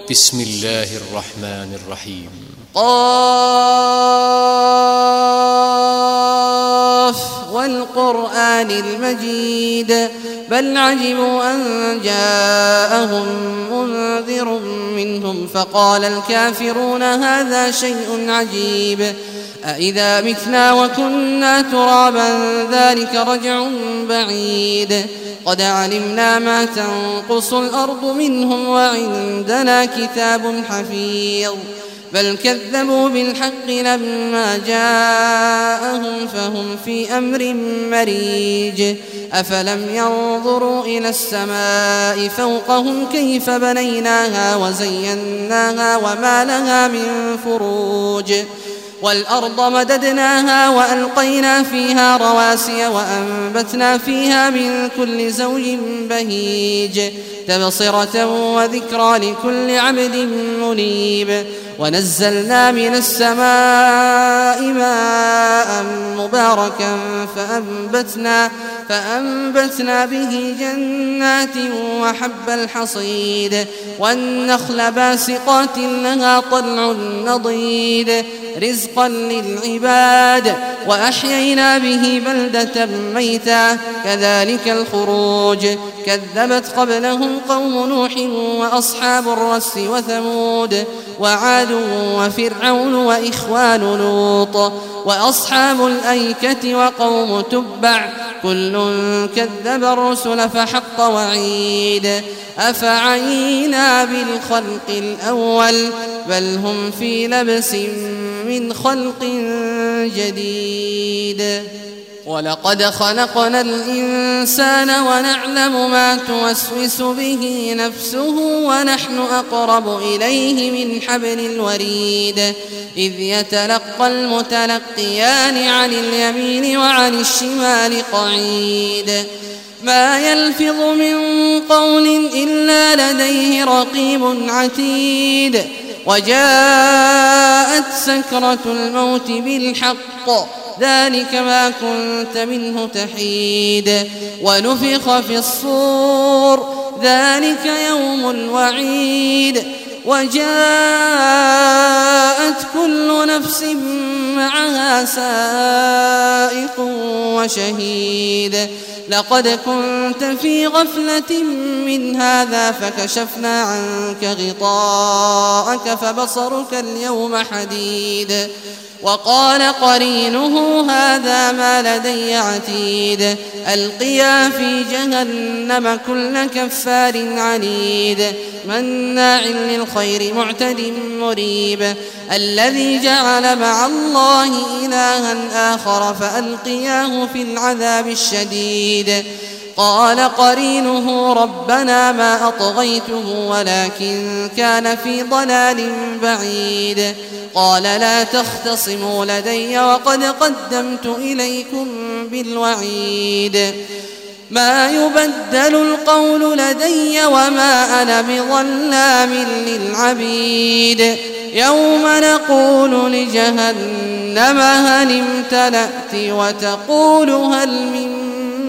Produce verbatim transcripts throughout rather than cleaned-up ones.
بسم الله الرحمن الرحيم. قاف والقرآن المجيد بل عجبوا أن جاءهم منذر منهم فقال الكافرون هذا شيء عجيب أإذا متنا وكنا ترابا ذلك رجع بعيد قد علمنا ما تنقص الأرض منهم وعندنا كتاب حفيظ بل كذبوا بالحق لما جاءهم فهم في أمر مريج أفلم ينظروا إلى السماء فوقهم كيف بنيناها وزيناها وما لها من فروج والأرض مددناها وألقينا فيها رواسي وأنبتنا فيها من كل زوج بهيج تبصرة وذكرى لكل عبد منيب ونزلنا من السماء ماء مباركا فأنبتنا, فأنبتنا به جنات وحب الحصيد والنخل باسقات لها طلع نضيد رزقا للعباد وأحيينا به بلدة ميتا كذلك الخروج كذبت قبلهم قوم نوح وأصحاب الرس وثمود وعاد وفرعون وإخوان لوط وأصحاب الأيكة وقوم تبع كل كذب الرسل فحق وعيد أفعينا بالخلق الأول بل هم في لبس من خلق جديد ولقد خلقنا الإنسان ونعلم ما توسوس به نفسه ونحن أقرب إليه من حبل الوريد إذ يتلقى المتلقيان عن اليمين وعن الشمال قعيد ما يلفظ من قول إلا لديه رقيب عتيد وجاءت سكرة الموت بالحق ذلك ما كنت منه تحيد ونفخ في الصور ذلك يوم الوعيد وجاءت كل نفس معها سائق وشهيد لقد كنت في غفلة من هذا فكشفنا عنك غطاءك فبصرك اليوم حديد وقال قرينه هذا ما لدي عتيد ألقيا في جهنم كل كفار عنيد مناع للخير معتد مريب الذي جعل مع الله إلها آخر فألقياه في العذاب الشديد قال قرينه ربنا ما أطغيته ولكن كان في ضلال بعيد قال لا تختصموا لدي وقد قدمت إليكم بالوعيد ما يبدل القول لدي وما أنا بظلام للعبيد يوم نقول لجهنم هل امتلأت وتقول هل من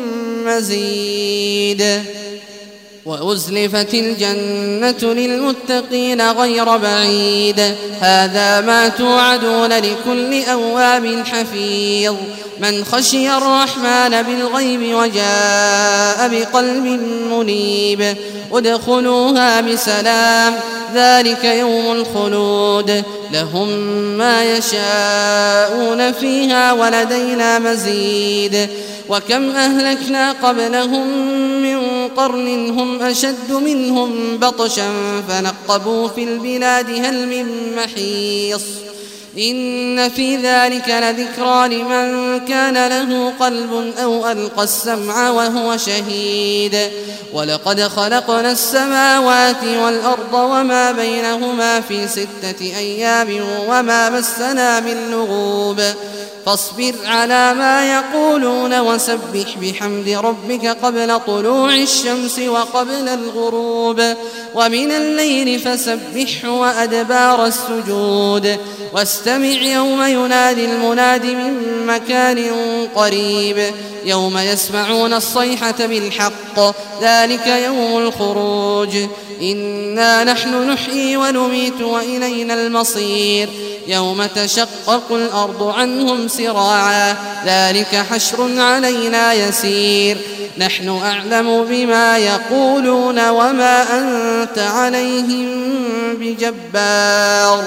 مزيد وأزلفت الجنة للمتقين غير بعيد هذا ما توعدون لكل أواب حفيظ من خشي الرحمن بالغيب وجاء بقلب منيب ادخلوها بسلام ذلك يوم الخلود لهم ما يشاءون فيها ولدينا مزيد وكم أهلكنا قبلهم من قرن هم أشد منهم بطشا فنقبوا في البلاد هل من محيص إن في ذلك لذكرى لمن كان له قلب أو ألقى السمع وهو شهيد ولقد خلقنا السماوات والأرض وما بينهما في ستة أيام وما مسنا من لغوب فاصبر على ما يقولون وسبح بحمد ربك قبل طلوع الشمس وقبل الغروب ومن الليل فسبحه وأدبار السجود واستمع يوم ينادي المناد من مكان قريب يوم يسمعون الصيحة بالحق ذلك يوم الخروج إنا نحن نحيي ونميت وإلينا المصير يوم تشقق الأرض عنهم سراعا ذلك حشر علينا يسير نحن أعلم بما يقولون وما أنت عليهم بجبار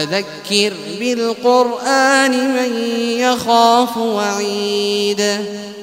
فذكر بالقرآن من يخاف وعيد.